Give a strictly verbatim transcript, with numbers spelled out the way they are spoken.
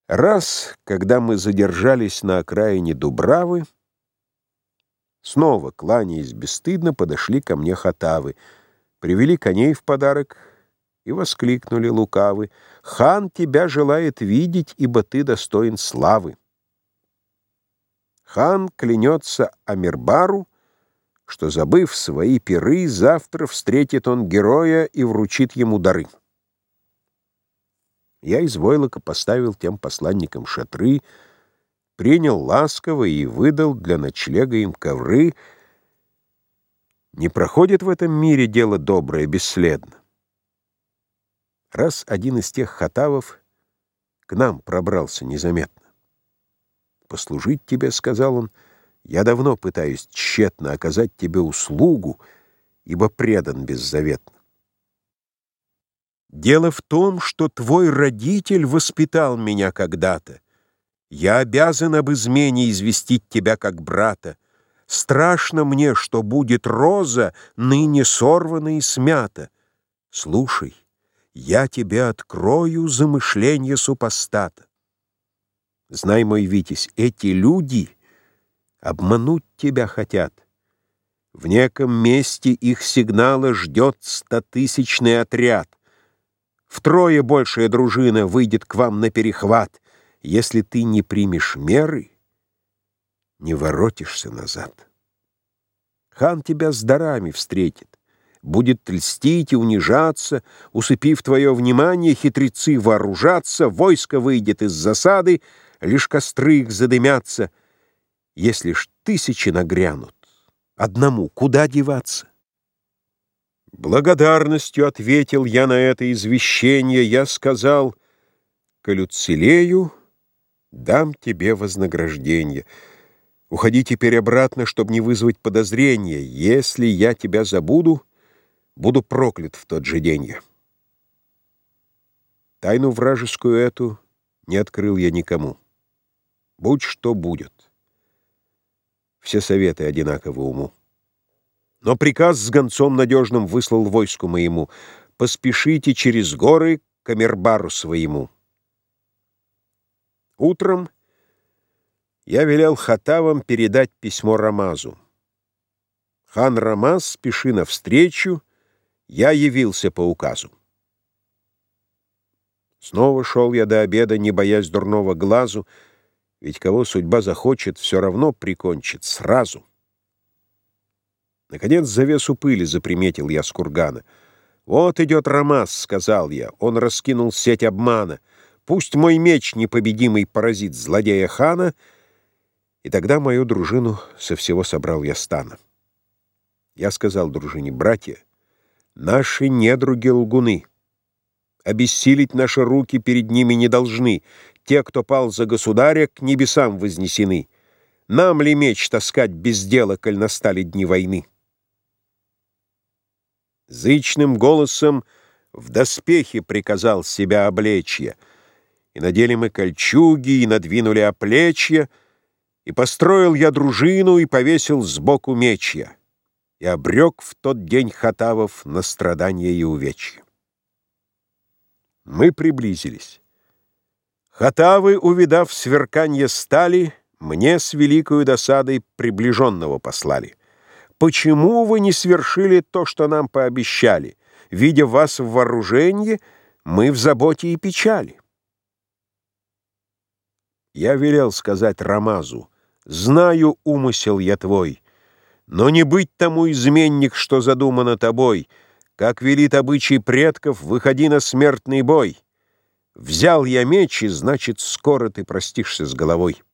Раз, когда мы задержались на окраине Дубравы, снова, кланяясь бесстыдно, подошли ко мне хатавы, привели коней в подарок и воскликнули лукавы: «Хан тебя желает видеть, ибо ты достоин славы». Хан клянется Амирбару, что, забыв свои пиры, завтра встретит он героя и вручит ему дары. Я из войлока поставил тем посланникам шатры, принял ласково и выдал для ночлега им ковры. Не проходит в этом мире дело доброе бесследно. Раз один из тех хатавов к нам пробрался незаметно. «Послужить тебе, — сказал он, — я давно пытаюсь тщетно оказать тебе услугу, ибо предан беззаветно. Дело в том, что твой родитель воспитал меня когда-то. Я обязан об измене известить тебя как брата. Страшно мне, что будет роза ныне сорвана и смята. Слушай, я тебе открою замышление супостата. Знай, мой Витязь, эти люди обмануть тебя хотят. В неком месте их сигнала ждет стотысячный отряд. Втрое большая дружина выйдет к вам на перехват. Если ты не примешь меры, не воротишься назад. Хан тебя с дарами встретит, будет льстить и унижаться, усыпив твое внимание, хитрецы вооружатся, войско выйдет из засады, лишь костры их задымятся. Если ж тысячи нагрянут, одному куда деваться? Благодарностью ответил я на это извещение. Я сказал: коль уцелею, дам тебе вознаграждение. Уходи теперь обратно, чтобы не вызвать подозрения. Если я тебя забуду, буду проклят в тот же день я. Тайну вражескую эту не открыл я никому. Будь что будет. Все советы одинаковы уму. Но приказ с гонцом надежным выслал войску моему: поспешите через горы к Амирбару своему. Утром я велел хатавам передать письмо Рамазу. Хан Рамаз, спеши навстречу, я явился по указу. Снова шел я до обеда, не боясь дурного глазу, ведь кого судьба захочет, все равно прикончит сразу. Наконец завесу пыли заприметил я с кургана. «Вот идет Рамаз», — сказал я, — он раскинул сеть обмана. «Пусть мой меч непобедимый поразит злодея хана», и тогда мою дружину со всего собрал я стана. Я сказал дружине: «Братья, наши недруги лгуны. Обессилить наши руки перед ними не должны. Те, кто пал за государя, к небесам вознесены. Нам ли меч таскать без дела, коль настали дни войны?» Зычным голосом в доспехи приказал себя облечь я, и надели мы кольчуги, и надвинули оплечья, и построил я дружину, и повесил сбоку меч я, и обрек в тот день хатавов на страдания и увечья. Мы приблизились. Хатавы, увидав сверканье стали, мне с великою досадой приближенного послали. «Почему вы не свершили то, что нам пообещали? Видя вас в вооружении, мы в заботе и печали». Я велел сказать Рамазу: «Знаю умысел я твой, но не быть тому изменник, что задумано тобой. Как велит обычай предков, выходи на смертный бой. Взял я меч, и значит, скоро ты простишься с головой».